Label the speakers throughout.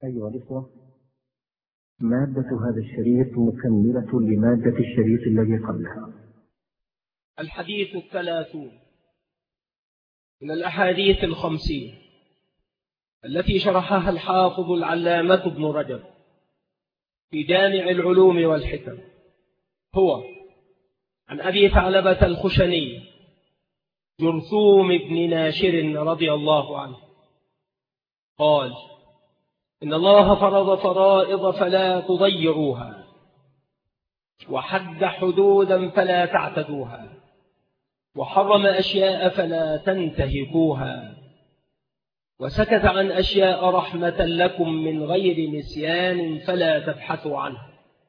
Speaker 1: أيها الإخوة، مادة هذا الشريط مكملة لمادة الشريط الذي قبلها.
Speaker 2: الحديث 30 من الأحاديث 50 التي شرحها الحافظ العلامة ابن رجب في جامع العلوم والحكم، هو عن أبي ثعلبة الخشني جرثوم بن ناشر رضي الله عنه قال: إن الله فرض فرائض فلا تضيعوها، وحد حدودا فلا تعتدوها، وحرم أشياء فلا تنتهكوها، وسكت عن أشياء رحمة لكم من غير نسيان فلا تبحثوا عنها.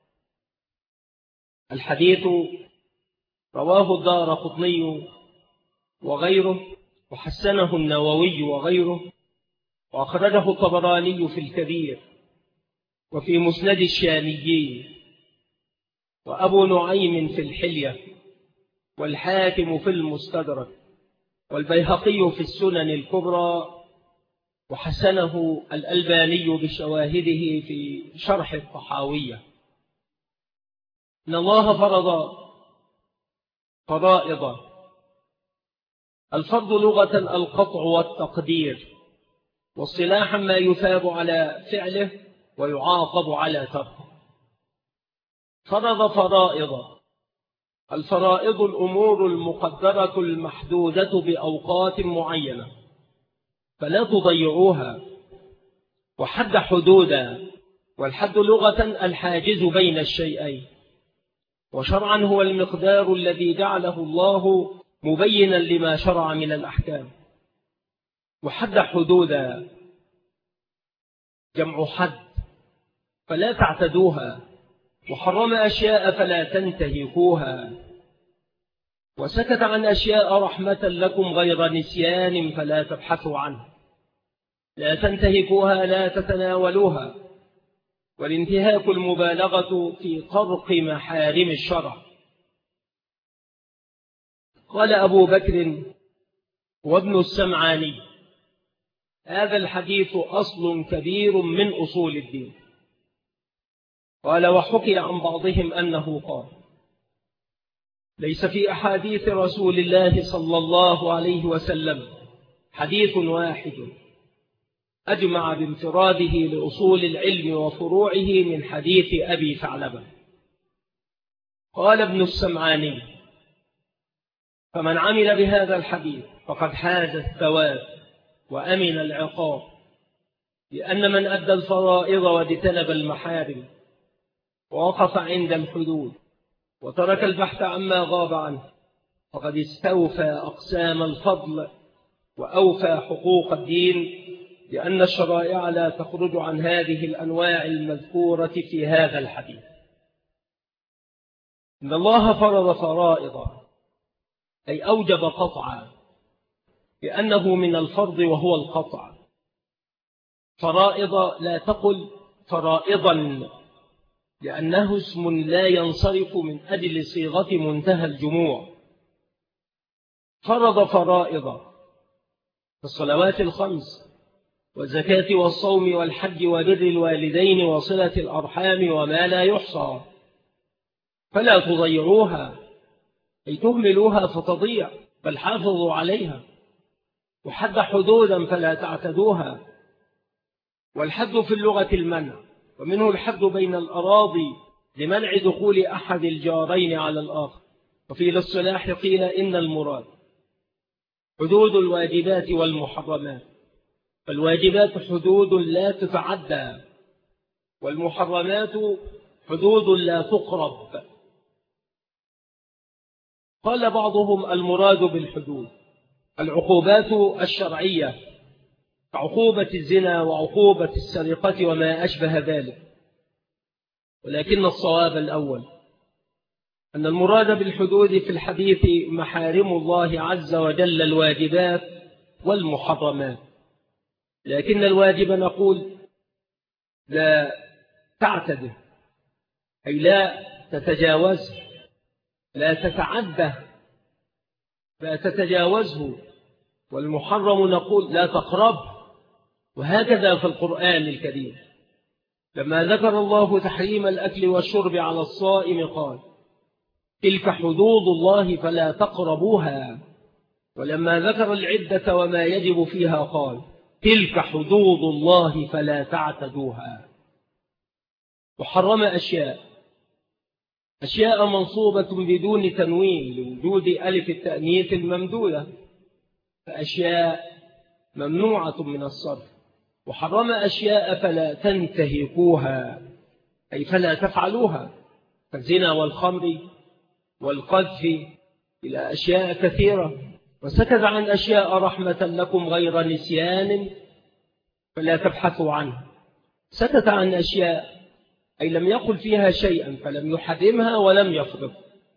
Speaker 2: الحديث رواه الدارقطني وغيره، وحسنه النووي وغيره، وأخرجه الطبراني في الكبير وفي مسند الشاميين، وأبو نعيم في الحلية، والحاكم في المستدرك، والبيهقي في السنن الكبرى، وحسنه الألباني بشواهده في شرح الطحاوية. إن الله فرض فرائض. الفرض لغة القطع والتقدير، واصطلاحا ما يثاب على فعله ويعاقب على تركه. فرض فرائض. الفرائض الأمور المقدرة المحدودة بأوقات معينة فلا تضيعوها. وحد حدودا. والحد لغة الحاجز بين الشيئين، وشرعا هو المقدار الذي جعله الله مبينا لما شرع من الأحكام. وحد حدودا جمع حد فلا تعتدوها، وحرم أشياء فلا تنتهكوها، وسكت عن أشياء رحمة لكم غير نسيان فلا تبحثوا عنه. لا تنتهكوها، لا تتناولوها، والانتهاك المبالغة في طرق محارم الشرع. قال أبو بكر وابن السمعاني: هذا الحديث أصل كبير من أصول الدين. قال: وحكي عن بعضهم أنه قال: ليس في أحاديث رسول الله صلى الله عليه وسلم حديث واحد أجمع بانفراده لأصول العلم وفروعه من حديث أبي ثعلبة. قال ابن السمعاني: فمن عمل بهذا الحديث فقد حاز الثواب وأمن العقاب، لأن من أدى الفرائض واجتنب المحارم ووقف عند الحدود وترك البحث عما غاب عنه فقد استوفى أقسام الفضل وأوفى حقوق الدين، لأن الشرائع لا تخرج عن هذه الأنواع المذكورة في هذا الحديث. إن الله فرض فرائض، أي أوجب قطعا، لأنه من الفرض وهو القطع. فرائض لا تقل فرائضا، لأنه اسم لا ينصرف من أجل صيغة منتهى الجموع. فرض فرائض الصلوات الخمس والزكاة والصوم والحج وبر الوالدين وصلة الأرحام وما لا يحصى، فلا تضيعوها، أي تهملوها فتضيع، بل حافظوا عليها. وحد حدودا فلا تعتدوها. والحد في اللغة المنع، ومنه الحد بين الأراضي لمنع دخول أحد الجارين على الآخر. وفي الاصطلاح قيل إن المراد حدود الواجبات والمحرمات، فالواجبات حدود لا تتعدى، والمحرمات حدود لا تقرب. قال بعضهم: المراد بالحدود العقوبات الشرعية، كعقوبة الزنا وعقوبة السرقة وما أشبه ذلك، ولكن الصواب الأول، أن المراد بالحدود في الحديث محارم الله عز وجل الواجبات والمحرمات. لكن الواجب نقول لا تعتده، أي لا تتجاوزه، لا تتعده، لا تتجاوزه. والمحرم نقول لا تقربه، وهكذا في القرآن الكريم. لما ذكر الله تحريم الأكل والشرب على الصائم قال: تلك حدود الله فلا تقربوها. ولما ذكر العدة وما يجب فيها قال: تلك حدود الله فلا تعتدوها. وحرم أشياء منصوبة بدون تنوين لوجود ألف التأنيث الممدودة، فأشياء ممنوعة من الصرف. وحرم أشياء فلا تنتهكوها، أي فلا تفعلوها، كالزنا والخمر والقذف إلى أشياء كثيرة. وسكت عن أشياء رحمة لكم غير نسيان فلا تبحثوا عنها. سكت عن أشياء أي لم يقل فيها شيئا فلم يحرمها ولم يفرض.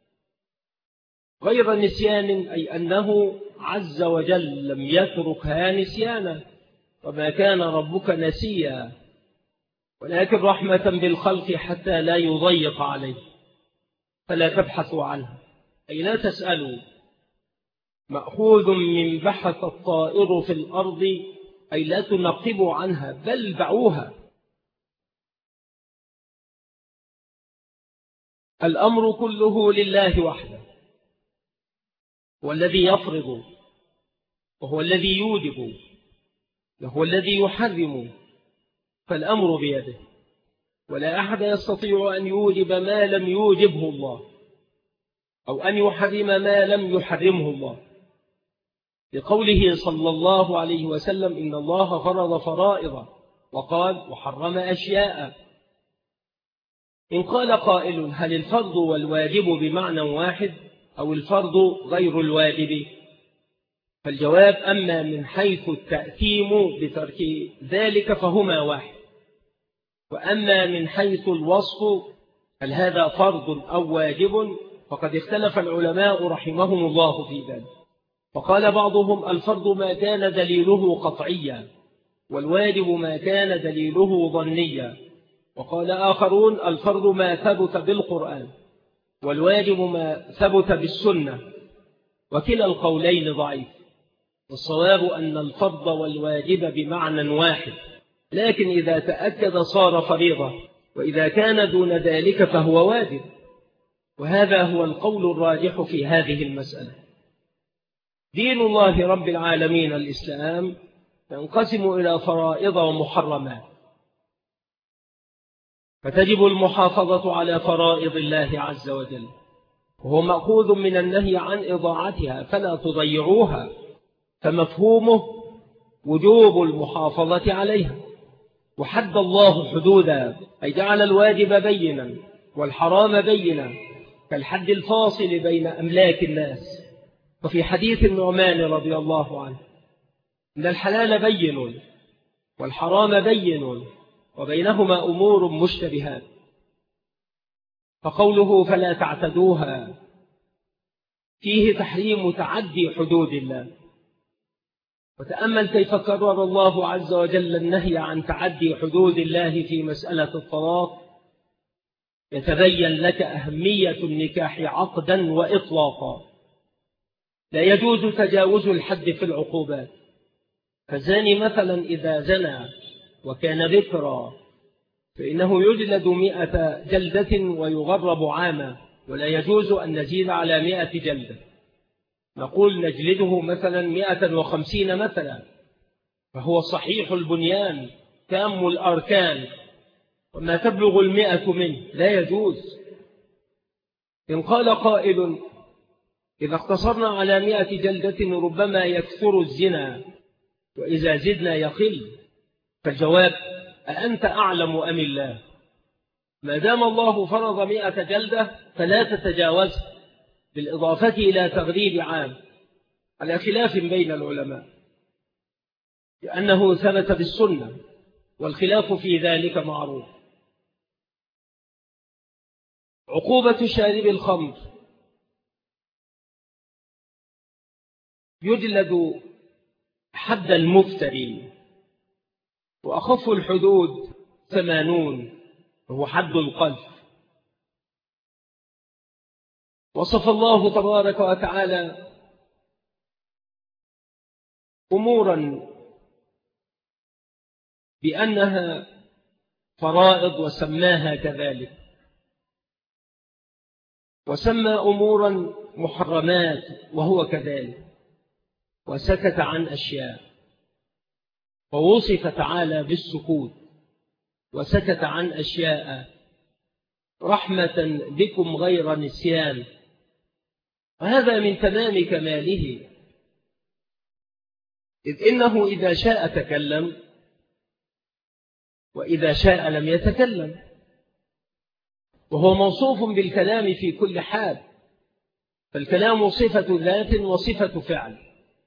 Speaker 2: غير نسيان أي أنه عز وجل لم يتركها نسيانا، وما كان ربك نسيا، ولكن رحمة بالخلق حتى لا يضيق عليه. فلا تبحثوا عنها أي لا تسألوا. مأخوذ من بحث الطائر في الأرض أي لا تنقبوا عنها بل دعوها. الأمر كله لله وحده، والذي يفرض وهو الذي يوجب وهو الذي يحرم، فالأمر بيده، ولا أحد يستطيع أن يوجب ما لم يوجبه الله أو أن يحرم ما لم يحرمه الله، لقوله صلى الله عليه وسلم: إن الله فرض فرائض، وقال: وحرم أشياء. إن قال قائل: هل الفرض والواجب بمعنى واحد أو الفرض غير الواجب؟ فالجواب: أما من حيث التأثيم بترك ذلك فهما واحد، وأما من حيث الوصف هل هذا فرض أو واجب فقد اختلف العلماء رحمهم الله في ذلك. فقال بعضهم: الفرض ما كان دليله قطعيا، والواجب ما كان دليله ظنيا. وقال آخرون: الفرض ما ثبت بالقرآن، والواجب ما ثبت بالسنة، وكلا القولين ضعيف. والصواب أن الفرض والواجب بمعنى واحد، لكن إذا تأكد صار فريضة، وإذا كان دون ذلك فهو واجب. وهذا هو القول الراجح في هذه المسألة. دين الله رب العالمين الإسلام ينقسم إلى فرائض ومحرمات، فتجب المحافظة على فرائض الله عز وجل، وهو مأخوذ من النهي عن إضاعتها فلا تضيعوها، فمفهومه وجوب المحافظة عليها. وحد الله حدودا أي جعل الواجب بينا والحرام بينا، كالحد الفاصل بين أملاك الناس. وفي حديث النعمان رضي الله عنه: إن الحلال بين والحرام بين وبينهما أمور مشتبهات. فقوله فلا تعتدوها فيه تحريم تعدي حدود الله. وتأمل كيف كرر الله عز وجل النهي عن تعدي حدود الله في مسألة الطلاق، يتبين لك أهمية النكاح عقدا وإطلاقا. لا يجوز تجاوز الحد في العقوبات، فالزاني مثلا إذا زنى وكان ذكرا فإنه يجلد 100 جلدة ويغرب عاما، ولا يجوز أن نزيد على 100 جلدة، نقول نجلده مثلا 150 مثلا، فهو صحيح البنيان تام الأركان، وما تبلغ 100 منه لا يجوز. إن قال قائل: إذا اقتصرنا على 100 جلدة ربما يكثر الزنا، وإذا زدنا يقل. فالجواب: أأنت أعلم أم الله؟ ما دام الله فرض 100 جلدة فلا تتجاوز، بالإضافة إلى تغريب عام، على خلاف بين العلماء، لأنه ثبت بالسنة، والخلاف في ذلك معروف. عقوبة شارب الخمر: يجلد حد المفتري، وأخف الحدود 80، وهو حد القذف. وصف الله تبارك وتعالى أمورا بأنها فرائض وسماها كذلك، وسمى أمورا محرمات وهو كذلك، وسكت عن أشياء، ووصف تعالى بالسكوت وسكت عن أشياء رحمة بكم غير نسيان. وهذا من تمام كماله، إذ إنه إذا شاء تكلم وإذا شاء لم يتكلم، وهو موصوف بالكلام في كل حال، فالكلام صفة ذات وصفة فعل.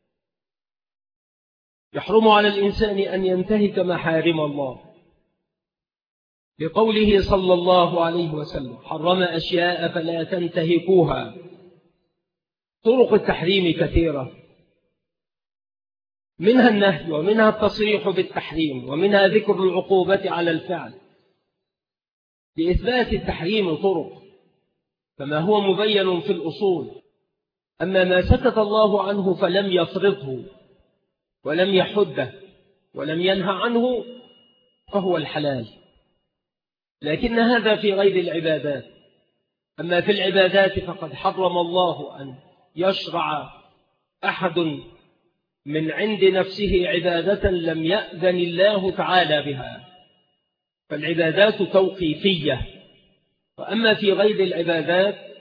Speaker 2: يحرم على الإنسان أن ينتهك محارم الله، بقوله صلى الله عليه وسلم: حرم أشياء فلا تنتهكوها. طرق التحريم كثيرة، منها النهي ومنها التصريح بالتحريم ومنها ذكر العقوبة على الفعل. لإثبات التحريم طرق كما هو مبين في الأصول، أما ما سكت الله عنه فلم يفرضه ولم يحده ولم ينهى عنه فهو الحلال، لكن هذا في غير العبادات. أما في العبادات فقد حرم الله أن يشرع أحد من عند نفسه عبادة لم يأذن الله تعالى بها، فالعبادات توقيفية. وأما في غير العبادات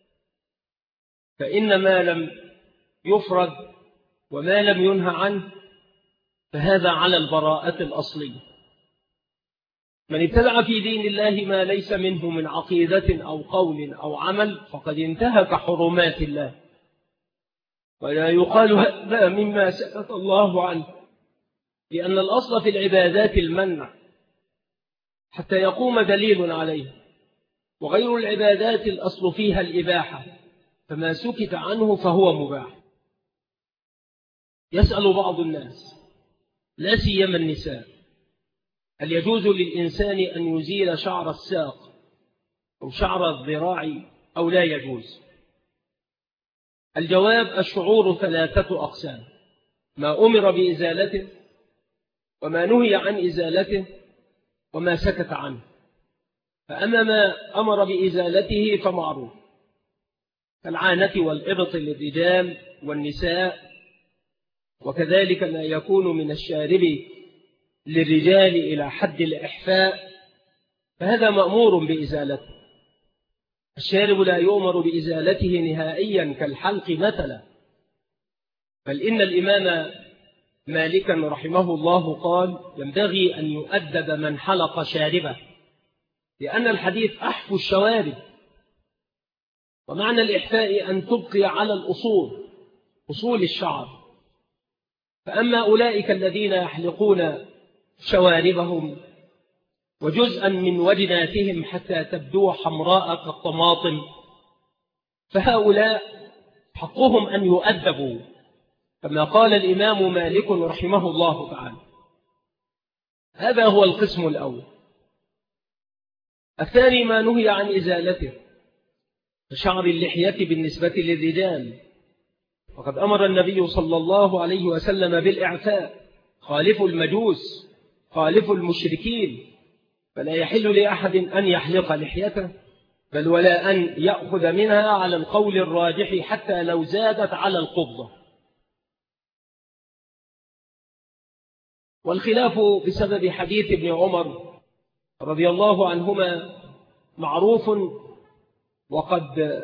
Speaker 2: فإن ما لم يفرض وما لم ينهى عنه فهذا على البراءة الأصلية. من ابتدع في دين الله ما ليس منه من عقيدة أو قول أو عمل فقد انتهك حرمات الله، ولا يقال هذا مما سكت الله عنه، لأن الأصل في العبادات المنع حتى يقوم دليل عليه، وغير العبادات الأصل فيها الإباحة، فما سكت عنه فهو مباح. يسأل بعض الناس لا سيما النساء: هل يجوز للإنسان أن يزيل شعر الساق أو شعر الذراع أو لا يجوز؟ الجواب: الشعور 3 أقسام: ما أمر بإزالته، وما نهي عن إزالته، وما سكت عنه. فأما ما أمر بإزالته فمعروف، كالعانة والإبط للرجال والنساء، وكذلك ما يكون من الشارب للرجال إلى حد الإحفاء، فهذا مأمور بإزالته. الشارب لا يؤمر بإزالته نهائيا كالحلق مثلا، بل إن الإمام مالكا رحمه الله قال: ينبغي أن يؤدب من حلق شاربه، لأن الحديث أحفو الشوارب، ومعنى الإحفاء أن تبقي على الأصول، أصول الشعر. فأما أولئك الذين يحلقون شواربهم وجزءا من وجناتهم حتى تبدو حمراء كالطماطم، فهؤلاء حقهم أن يؤدبوا كما قال الإمام مالك رحمه الله تعالى. هذا هو القسم الأول. الثاني ما نهي عن إزالته، شعر اللحية بالنسبة للرجال، وقد أمر النبي صلى الله عليه وسلم بالإعفاء: خالفوا المجوس، خالفوا المشركين. فلا يحل لأحد أن يحلق لحيته، بل ولا أن يأخذ منها على القول الراجح حتى لو زادت على القبضة. والخلاف بسبب حديث ابن عمر رضي الله عنهما معروف، وقد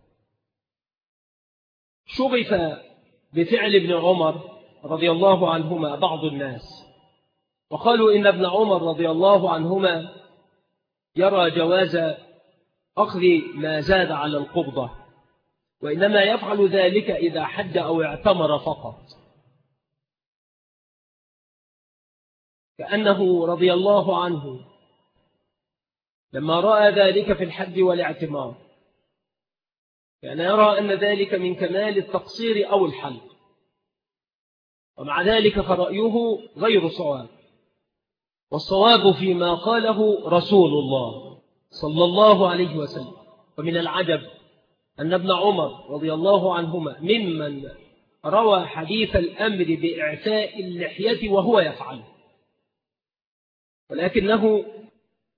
Speaker 2: شغف بفعل ابن عمر رضي الله عنهما بعض الناس، وقالوا إن ابن عمر رضي الله عنهما يرى جواز أخذ ما زاد على القبضة، وإنما يفعل ذلك إذا حج أو اعتمر فقط، كأنه رضي الله عنه لما رأى ذلك في الحج والاعتمار كان يرى أن ذلك من كمال التقصير أو الحلق، ومع ذلك فرأيه غير صواب، والصواب فيما قاله رسول الله صلى الله عليه وسلم. ومن العجب أن ابن عمر رضي الله عنهما ممن روى حديث الأمر بإعفاء اللحية وهو يفعل، ولكنه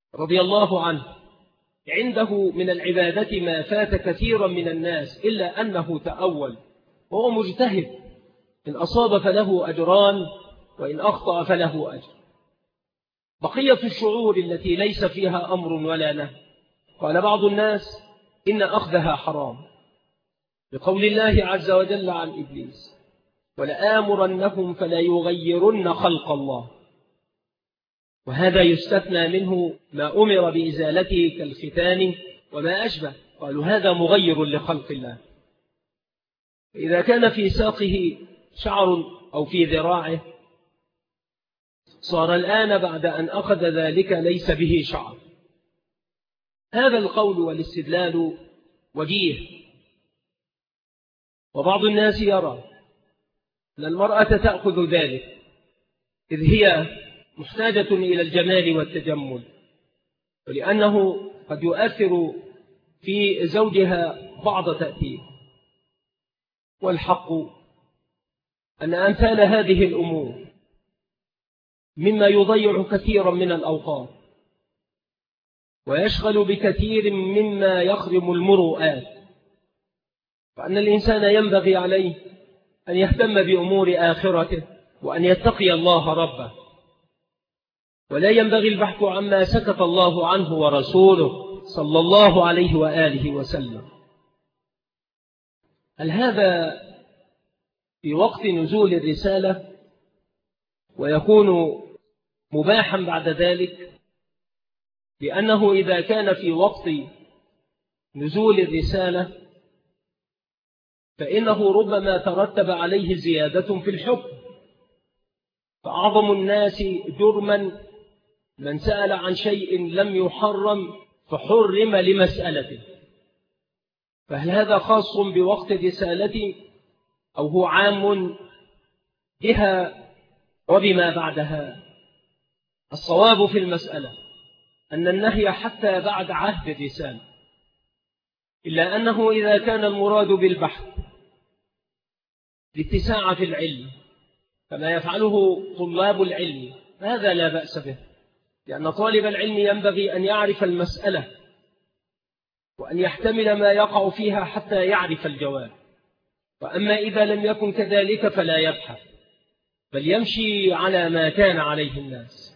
Speaker 2: رضي الله عنه عنده من العبادة ما فات كثيرا من الناس إلا أنه تأول، وهو مجتهد، إن أصاب فله أجران وإن أخطأ فله أجر. بقية الشعور التي ليس فيها أمر ولا نهي، قال بعض الناس إن أخذها حرام، بقول الله عز وجل عن إبليس: ولآمرنهم فلا يغيرن خلق الله. وهذا يستثنى منه ما أمر بإزالته كالختان وما أشبه، قالوا هذا مغير لخلق الله. إذا كان في ساقه شعر أو في ذراعه، صار الآن بعد أن أخذ ذلك ليس به شعر. هذا القول والاستدلال وجيه. وبعض الناس يرى أن المرأة تأخذ ذلك إذ هي محتاجة إلى الجمال والتجمل، ولأنه قد يؤثر في زوجها بعض تأثير. والحق أن أمثال هذه الأمور مما يضيع كثيرا من الأوقات ويشغل بكثير مما يخرم المروءات، فأن الإنسان ينبغي عليه أن يهتم بأمور آخرته وأن يتقي الله ربه، ولا ينبغي البحث عما سكت الله عنه ورسوله صلى الله عليه وآله وسلم. هل هذا في وقت نزول الرسالة ويكون مباحا بعد ذلك؟ لأنه إذا كان في وقت نزول الرسالة فإنه ربما ترتب عليه زيادة في الحكم، فأعظم الناس جرما من سأل عن شيء لم يحرم فحرم لمسألته. فهل هذا خاص بوقت الرسالة أو هو عام بها وبما بعدها؟ الصواب في المسألة أن النهي حتى بعد عهد الرسالة، إلا أنه إذا كان المراد بالبحث لاتساع في العلم كما يفعله طلاب العلم فهذا لا بأس به، لأن طالب العلم ينبغي أن يعرف المسألة وأن يحتمل ما يقع فيها حتى يعرف الجواب. وأما إذا لم يكن كذلك فلا يبحث، بل يمشي على ما كان عليه الناس.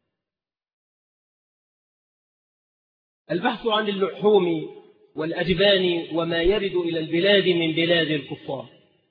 Speaker 2: البحث عن اللحوم والأجبان وما يرد إلى البلاد من بلاد الكفار،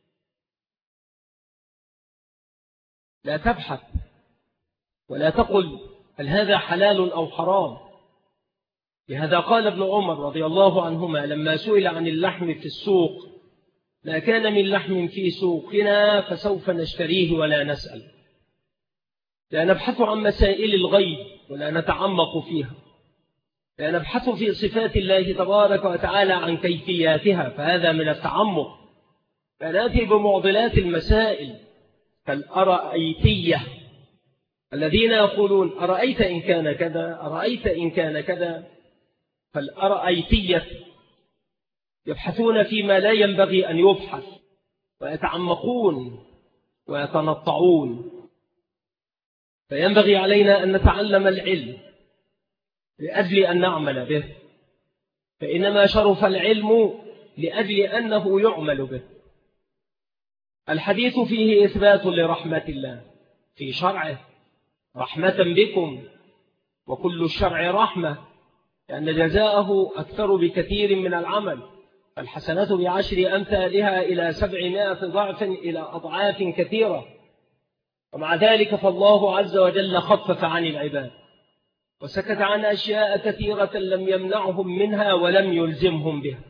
Speaker 2: لا تبحث ولا تقل هل هذا حلال أو حرام. لهذا قال ابن عمر رضي الله عنهما لما سئل عن اللحم في السوق: ما كان من لحم في سوقنا فسوف نشتريه ولا نسأل. لا نبحث عن مسائل الغيب ولا نتعمق فيها، لا نبحث في صفات الله تبارك وتعالى عن كيفياتها، فهذا من التعمق. فنأتي بمعضلات المسائل كالأرأيتية الذين يقولون أرأيت إن كان كذا، أرأيت إن كان كذا. فالأرأيتية يبحثون فيما لا ينبغي أن يبحث ويتعمقون ويتنطعون. فينبغي علينا أن نتعلم العلم لأجل أن نعمل به، فإنما شرف العلم لأجل أنه يعمل به. الحديث فيه إثبات لرحمة الله في شرعه، رحمة بكم، وكل الشرع رحمة، لأن جزاءه أكثر بكثير من العمل. الحسنة بعشر أمثالها إلى 700 ضعف إلى أضعاف كثيرة. ومع ذلك فالله عز وجل خفف عن العباد وسكت عن أشياء كثيرة لم يمنعهم منها ولم يلزمهم بها.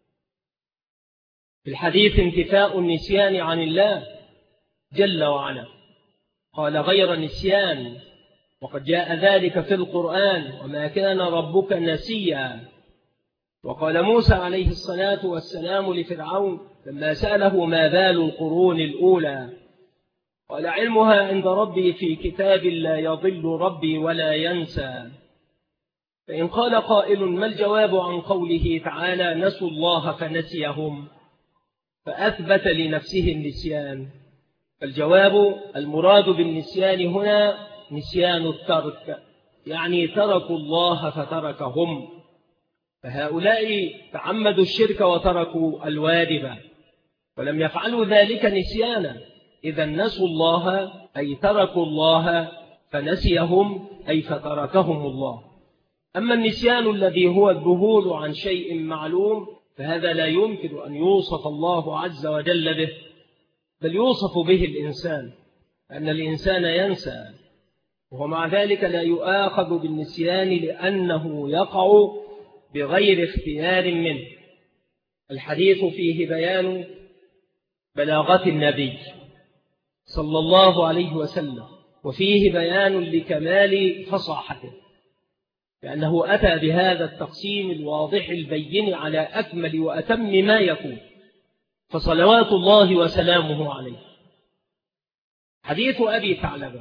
Speaker 2: في الحديث انتفاء النسيان عن الله جل وعلا، قال غير نسيان، وقد جاء ذلك في القرآن: وما كان ربك نسيا. وقال موسى عليه الصلاة والسلام لفرعون لما سأله ما بال القرون الأولى: قال علمها عند ربي في كتاب لا يضل ربي ولا ينسى. فإن قال قائل ما الجواب عن قوله تعالى نسوا الله فنسيهم فأثبت لنفسه النسيان؟ فالجواب المراد بالنسيان هنا نسيان الترك، يعني تركوا الله فتركهم، فهؤلاء تعمدوا الشرك وتركوا الواجب ولم يفعلوا ذلك نسيانا، إذا نسوا الله أي تركوا الله فنسيهم أي فتركهم الله. أما النسيان الذي هو الذهول عن شيء معلوم فهذا لا يمكن أن يوصف الله عز وجل به، بل يوصف به الإنسان، أن الإنسان ينسى وهو مع ذلك لا يؤاخذ بالنسيان لأنه يقع بغير اختيار منه. الحديث فيه بيان بلاغة النبي صلى الله عليه وسلم، وفيه بيان لكمال فصاحته، لأنه أتى بهذا التقسيم الواضح البين على أكمل وأتم ما يكون، فصلوات الله وسلامه عليه. حديث أبي ثعلبة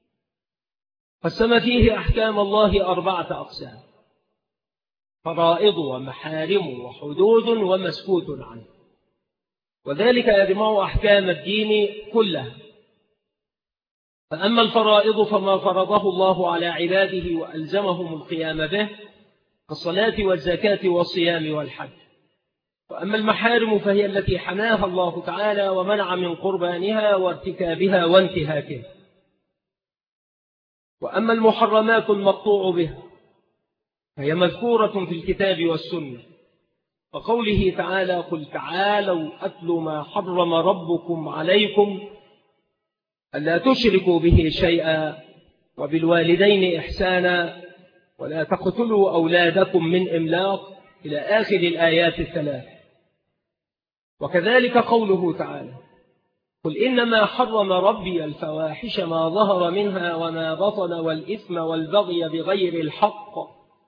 Speaker 2: قسم فيه أحكام الله 4 أقسام: فرائض ومحارم وحدود ومسكوت عنه، وذلك يجمع أحكام الدين كلها. فأما الفرائض فما فرضه الله على عباده وألزمهم القيام به كالصلاة والزكاة والصيام والحج. وأما المحارم فهي التي حماها الله تعالى ومنع من قربانها وارتكابها وانتهاكها. وأما المحرمات المقطوع بها فهي مذكورة في الكتاب والسنة، وقوله تعالى: قل تعالوا أتل ما حرم ربكم عليكم ألا تشركوا به شيئا وبالوالدين إحسانا ولا تقتلوا أولادكم من إملاق إلى آخر الآيات 3. وكذلك قوله تعالى: قل إنما حرم ربي الفواحش ما ظهر منها وما بطن والإثم والبغي بغير الحق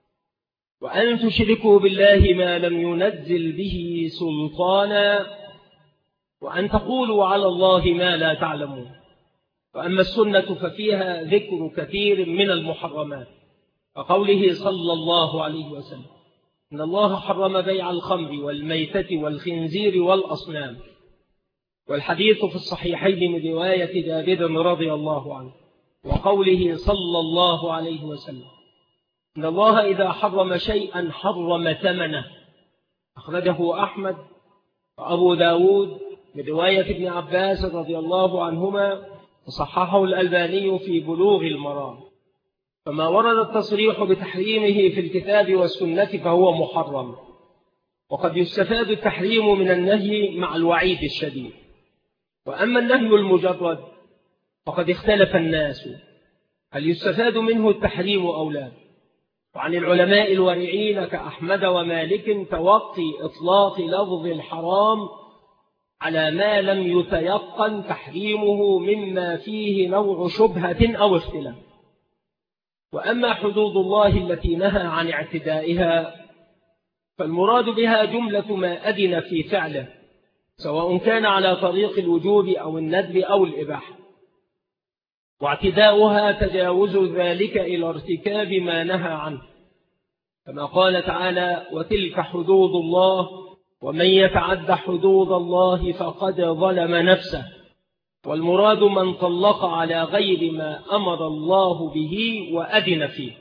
Speaker 2: وأن تشركوا بالله ما لم ينزل به سلطانا وأن تقولوا على الله ما لا تعلمون. وأما السنة ففيها ذكر كثير من المحرمات، وقوله صلى الله عليه وسلم: إن الله حرم بيع الخمر والميتة والخنزير والأصنام. والحديث في الصحيحين من رواية جابر رضي الله عنه، وقوله صلى الله عليه وسلم: إن الله إذا حرم شيئا حرم ثمنه. أخرجه أحمد وأبو داود من رواية ابن عباس رضي الله عنهما، وصححه الألباني في بلوغ المرام. فما ورد التصريح بتحريمه في الكتاب والسنة فهو محرم، وقد يستفاد التحريم من النهي مع الوعيد الشديد. وأما النهي المجرد فقد اختلف الناس هل يستفاد منه التحريم أو لا. وعن العلماء الورعين كأحمد ومالك توقي إطلاق لفظ الحرام على ما لم يتيقن تحريمه مما فيه نوع شبهة أو اختلاف. وأما حدود الله التي نهى عن اعتدائها فالمراد بها جملة ما أذن في فعله، سواء كان على طريق الوجوب أو الندب أو الإباحة. واعتداؤها تجاوز ذلك إلى ارتكاب ما نهى عنه، كما قال تعالى: وتلك حدود الله ومن يتعد حدود الله فقد ظلم نفسه. والمراد من طلق على غير ما أمر الله به وأذن فيه.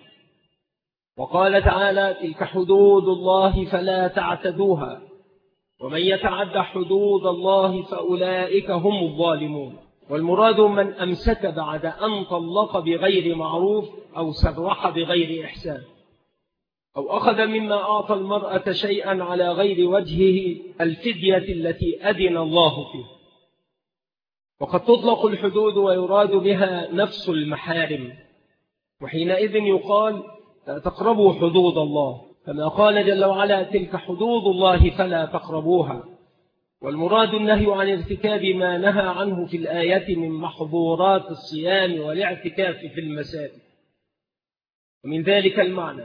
Speaker 2: وقال تعالى: تلك حدود الله فلا تعتدوها ومن يتعد حدود الله فأولئك هم الظالمون. والمراد من أمسك بعد أن طلق بغير معروف أو سرح بغير إحسان، أو أخذ مما أعطى المرأة شيئا على غير وجهه الفدية التي أذن الله فيه. وقد تطلق الحدود ويراد بها نفس المحارم، وحينئذ يقال: لا تقربوا حدود الله، كما قال جل وعلا: تلك حدود الله فلا تقربوها. والمراد النهي عن ارتكاب ما نهى عنه في الآية من محظورات الصيام والاعتكاف في المساجد. ومن ذلك المعنى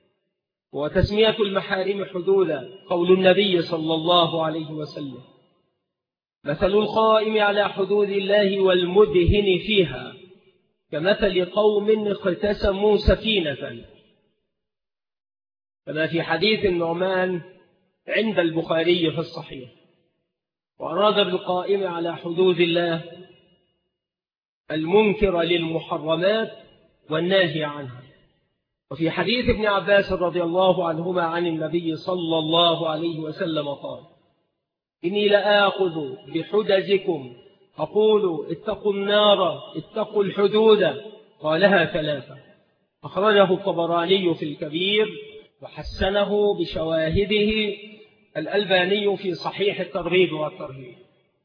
Speaker 2: وتسمية المحارم حدودا قول النبي صلى الله عليه وسلم: مثل القائم على حدود الله والمدهن فيها كمثل قوم اقتسموا سفينة. كما في حديث النعمان عند البخاري في الصحيح. وأراد بالقائم على حدود الله المنكر للمحرمات والناهي عنها، وفي حديث ابن عباس رضي الله عنهما عن النبي صلى الله عليه وسلم قال: إني لآخذ بحدجكم أقول اتقوا النار اتقوا الحدود، قالها 3. أخرجه الطبراني في الكبير وحسنه بشواهده الألباني في صحيح الترغيب والترهيب.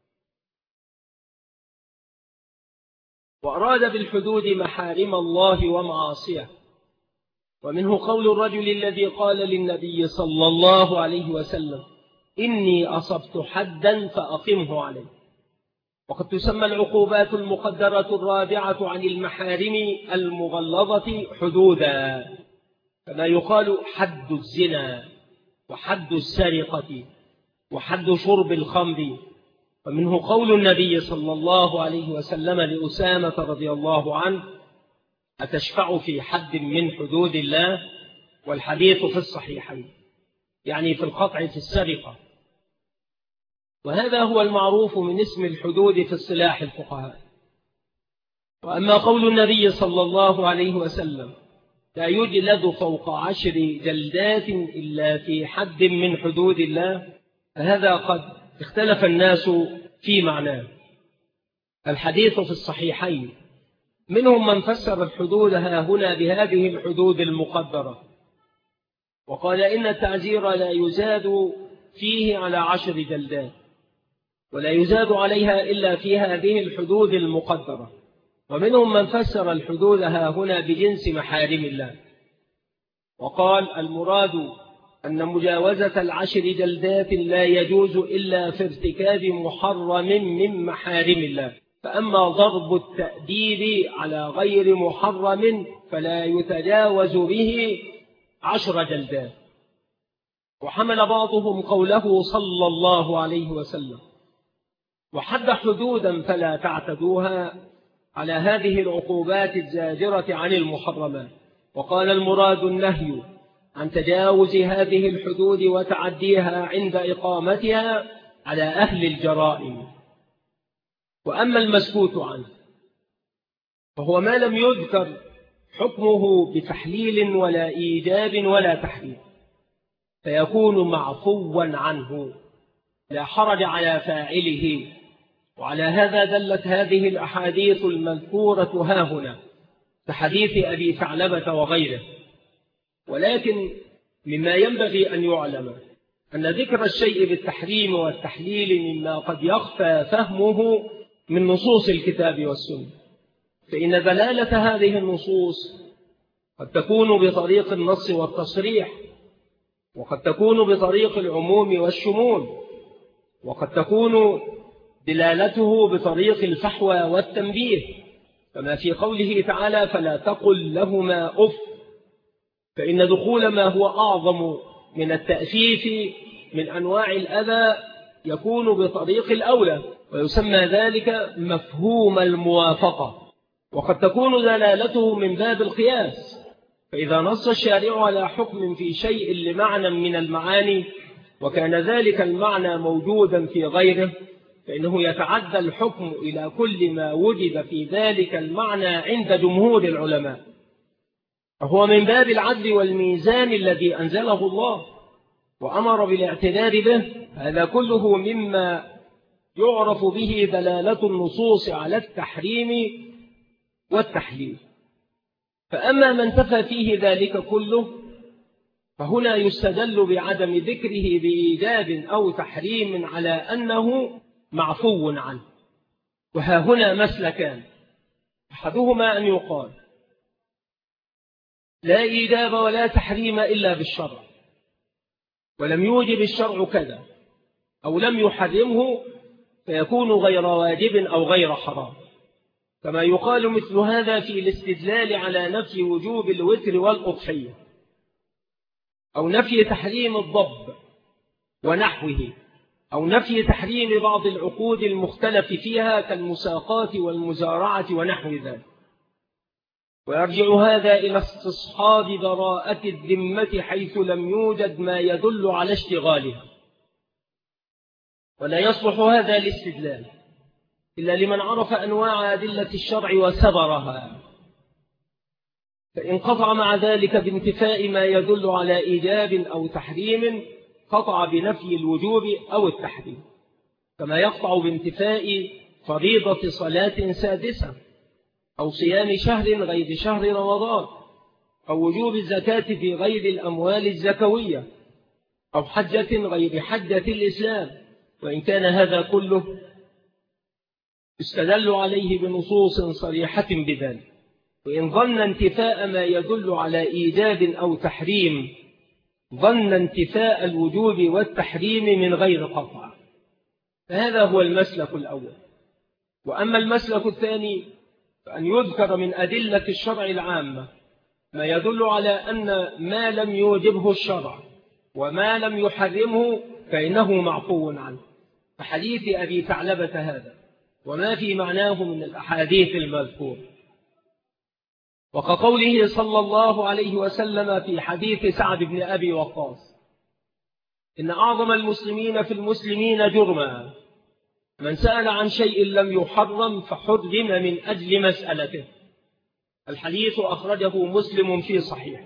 Speaker 2: وأراد بالحدود محارم الله ومعاصيه، ومنه قول الرجل الذي قال للنبي صلى الله عليه وسلم: إني أصبت حدا فأقمه عليه. وقد تسمى العقوبات المقدرة الرابعة عن المحارم المغلظة حدودا، كما يقال حد الزنا وحد السرقة وحد شرب الخمر. ومنه قول النبي صلى الله عليه وسلم لأسامة رضي الله عنه: أتشفع في حد من حدود الله؟ والحديث في الصحيحين، يعني في القطع في السرقة. وهذا هو المعروف من اسم الحدود في اصطلاح الفقهاء. وأما قول النبي صلى الله عليه وسلم: لا يجلد فوق 10 جلدات إلا في حد من حدود الله، فهذا قد اختلف الناس في معناه. الحديث في الصحيحين، منهم من فسر الحدود ها هنا بهذه الحدود المقدرة، وقال إن التعزير لا يزاد فيه على 10 جلدات، ولا يزاد عليها إلا في هذه الحدود المقدرة. ومنهم من فسر الحدود ها هنا بجنس محارم الله، وقال المراد أن مجاوزة 10 جلدات لا يجوز إلا في ارتكاب محرم من محارم الله. فأما ضرب التأديب على غير محرم فلا يتجاوز به 10 جلدات. وحمل بعضهم قوله صلى الله عليه وسلم: وحد حدودا فلا تعتدوها، على هذه العقوبات الزاجرة عن المحرمات. وقال المراد النهي عن تجاوز هذه الحدود وتعديها عند إقامتها على أهل الجرائم. وأما المسكوت عنه فهو ما لم يذكر حكمه بتحليل ولا إيجاب ولا تحريم، فيكون معفوا عنه لا حرج على فاعله. وعلى هذا دلت هذه الأحاديث المذكورة هاهنا كحديث أبي ثعلبة وغيره. ولكن مما ينبغي أن يعلم أن ذكر الشيء بالتحريم والتحليل مما قد يخفى فهمه من نصوص الكتاب والسنة، فإن دلالة هذه النصوص قد تكون بطريق النص والتصريح، وقد تكون بطريق العموم والشمول، وقد تكون دلالته بطريق الفحوى والتنبيه، كما في قوله تعالى: فلا تقل لهما أف، فإن دخول ما هو أعظم من التأفيف من أنواع الأذى يكون بطريق الأولى، ويسمى ذلك مفهوم الموافقة. وقد تكون دلالته من باب القياس، فإذا نص الشارع على حكم في شيء لمعنى من المعاني وكان ذلك المعنى موجودا في غيره، فإنه يتعدى الحكم إلى كل ما وجد في ذلك المعنى عند جمهور العلماء، فهو من باب العدل والميزان الذي أنزله الله وأمر بالاعتداد به. هذا كله مما يعرف به دلالة النصوص على التحريم والتحليل. فأما من تفى فيه ذلك كله فهنا يستدل بعدم ذكره بإيجاب أو تحريم على أنه معفو عنه. وها هنا مسلكان: أحدهما أن يقال لا إيجاب ولا تحريم إلا بالشرع، ولم يوجب الشرع كذا أو لم يحرمه فيكون غير واجب أو غير حرام، كما يقال مثل هذا في الاستدلال على نفي وجوب الوتر والأضحية، أو نفي تحريم الضب ونحوه، أو نفي تحريم بعض العقود المختلف فيها كالمساقات والمزارعة ونحو ذلك. ويرجع هذا إلى استصحاب براءة الذمة حيث لم يوجد ما يدل على اشتغالها. ولا يصلح هذا الاستدلال إلا لمن عرف أنواع أدلة الشرع وسبرها، فإن قطع مع ذلك بانتفاء ما يدل على إيجاب أو تحريم قطع بنفي الوجوب أو التحريم، كما يقطع بانتفاء فريضة صلاة سادسة أو صيام شهر غير شهر رمضان أو وجوب الزكاة في غير الأموال الزكوية أو حجة غير حجة الإسلام، وإن كان هذا كله استدل عليه بنصوص صريحة بذلك. وإن ظن انتفاء ما يدل على إيجاب أو تحريم ظن انتفاء الوجوب والتحريم من غير قطع، فهذا هو المسلك الأول. وأما المسلك الثاني فأن يذكر من أدلة الشرع العامة ما يدل على أن ما لم يوجبه الشرع وما لم يحرمه فإنه معفو عنه، فحديث أبي ثعلبة هذا وما في معناه من الأحاديث المذكورة، وكقوله صلى الله عليه وسلم في حديث سعد بن أبي وقاص: إن أعظم المسلمين في المسلمين جرما من سأل عن شيء لم يحرم فحرم من أجل مسألته. الحديث أخرجه مسلم في صحيح.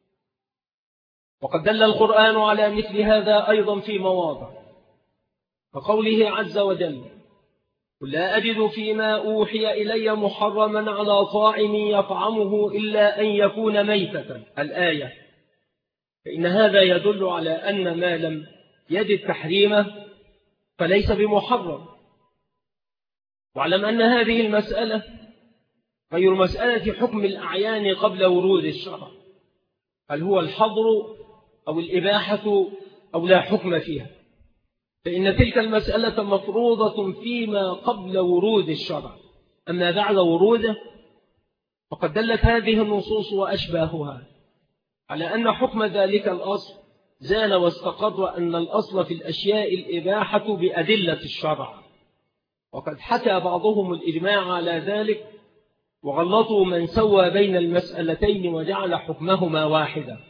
Speaker 2: وقد دل القرآن على مثل هذا أيضا في مواضع، فقوله عز وجل: قل لا أجد فيما أوحي إلي محرما على طاعم يطعمه إلا أن يكون ميتة، الآية. فإن هذا يدل على أن ما لم يجد تحريمه فليس بمحرم. واعلم أن هذه المسألة غير مسألة حكم الأعيان قبل ورود الشرع، هل هو الحظر أو الإباحة أو لا حكم فيها، فإن تلك المسألة مفروضة فيما قبل ورود الشرع. أما بعد وروده فقد دلت هذه النصوص وأشباهها على أن حكم ذلك الأصل زال، واستقر أن الأصل في الأشياء الإباحة بأدلة الشرع. وقد حكى بعضهم الإجماع على ذلك وغلطوا من سوى بين المسألتين وجعل حكمهما واحدا.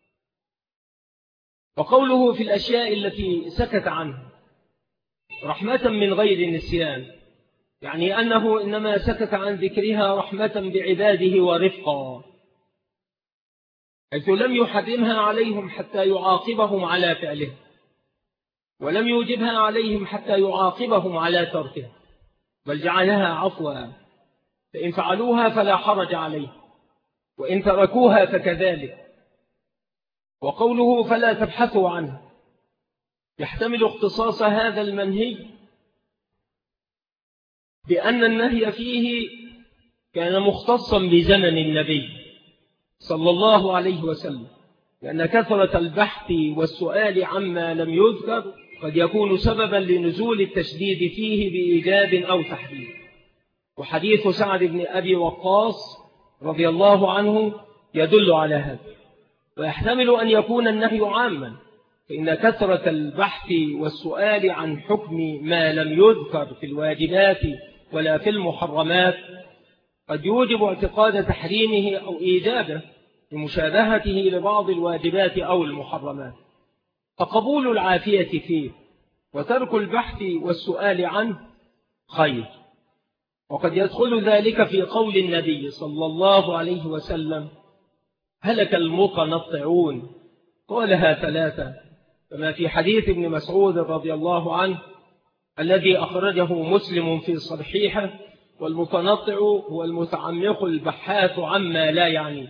Speaker 2: وقوله في الأشياء التي سكت عنها رحمة من غير نسيان، يعني أنه إنما سكت عن ذكرها رحمة بعباده ورفقا، حيث لم يحرمها عليهم حتى يعاقبهم على فعله، ولم يوجبها عليهم حتى يعاقبهم على تركها، بل جعلها عفوا، فإن فعلوها فلا حرج عليه وإن تركوها فكذلك. وقوله فلا تبحثوا عنه يحتمل اختصاص هذا المنهي بأن النهي فيه كان مختصا بزمن النبي صلى الله عليه وسلم، لأن كثرة البحث والسؤال عما لم يذكر قد يكون سببا لنزول التشديد فيه بإيجاب أو تحريم. وحديث سعد بن أبي وقاص رضي الله عنه يدل على هذا. ويحتمل أن يكون النهي عاما، فإن كثرة البحث والسؤال عن حكم ما لم يذكر في الواجبات ولا في المحرمات قد يوجب اعتقاد تحريمه أو إيجابه لمشابهته لبعض الواجبات أو المحرمات، فقبول العافية فيه وترك البحث والسؤال عنه خير. وقد يدخل ذلك في قول النبي صلى الله عليه وسلم: هلك المتنطعون، قالها ثلاثة، كما في حديث ابن مسعود رضي الله عنه الذي أخرجه مسلم في صحيحه: والمتنطع هو المتعمق البحاث عما لا يعني.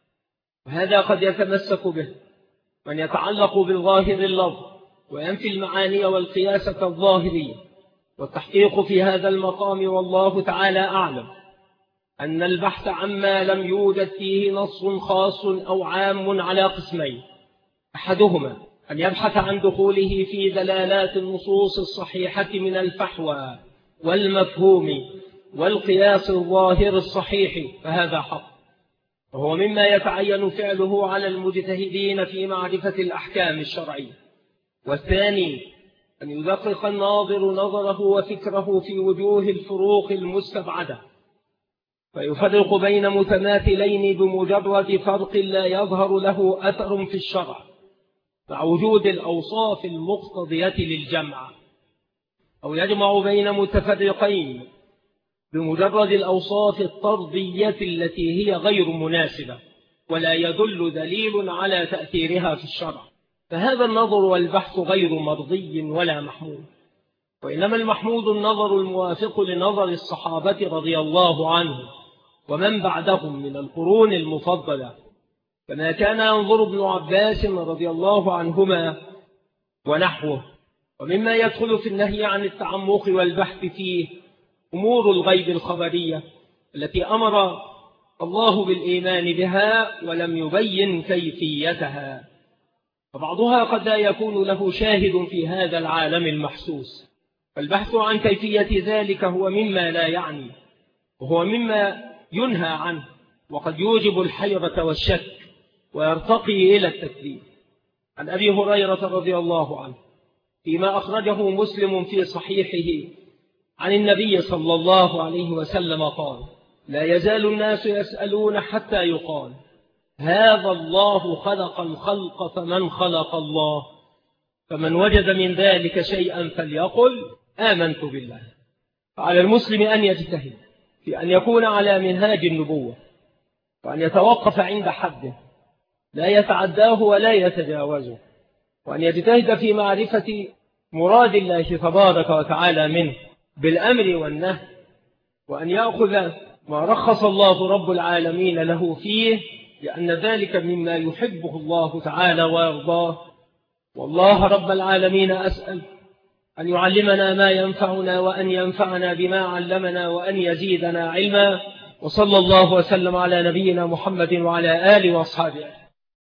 Speaker 2: وهذا قد يتمسك به من يتعلق بالظاهر اللفظ وينفي المعاني والقياسة الظاهرية. والتحقيق في هذا المقام والله تعالى أعلم أن البحث عما لم يوجد فيه نص خاص أو عام على قسمين: أحدهما أن يبحث عن دخوله في دلالات النصوص الصحيحة من الفحوى والمفهوم والقياس الظاهر الصحيح، فهذا حق، وهو مما يتعين فعله على المجتهدين في معرفة الأحكام الشرعية. والثاني أن يدقق الناظر نظره وفكره في وجوه الفروق المستبعدة، فيفرق بين متماثلين بمجرد فرق لا يظهر له أثر في الشرع، مع وجود الأوصاف المقتضية للجمع، أو يجمع بين متفرقين بمجرد الأوصاف الطردية التي هي غير مناسبة. ولا يدل دليل على تأثيرها في الشرع، فهذا النظر والبحث غير مرضي ولا محمود، وإنما المحمود النظر الموافق لنظر الصحابة رضي الله عنهم ومن بعدهم من القرون المفضلة، كما كان ينظر ابن عباس رضي الله عنهما ونحوه. ومما يدخل في النهي عن التعمق والبحث فيه أمور الغيب الخبرية التي أمر الله بالإيمان بها ولم يبين كيفيتها، فبعضها قد لا يكون له شاهد في هذا العالم المحسوس، فالبحث عن كيفية ذلك هو مما لا يعني، وهو مما ينهى عنه، وقد يوجب الحيرة والشك ويرتقي إلى التكذيب. عن أبي هريرة رضي الله عنه فيما أخرجه مسلم في صحيحه عن النبي صلى الله عليه وسلم قال: لا يزال الناس يسألون حتى يقال هذا الله خلق الخلق فمن خلق الله، فمن وجد من ذلك شيئا فليقل آمنت بالله. فعلى المسلم أن يجتهد في أن يكون على منهاج النبوة، وأن يتوقف عند حده لا يتعداه ولا يتجاوزه، وأن يجتهد في معرفة مراد الله تبارك وتعالى منه بالأمر والنهي، وأن يأخذ ما رخص الله رب العالمين له فيه، لأن ذلك مما يحبه الله تعالى ويرضاه. والله رب العالمين أسأل أن يعلمنا ما ينفعنا، وأن ينفعنا بما علمنا، وأن يزيدنا علما. وصلى الله وسلم على نبينا محمد وعلى آله وأصحابه.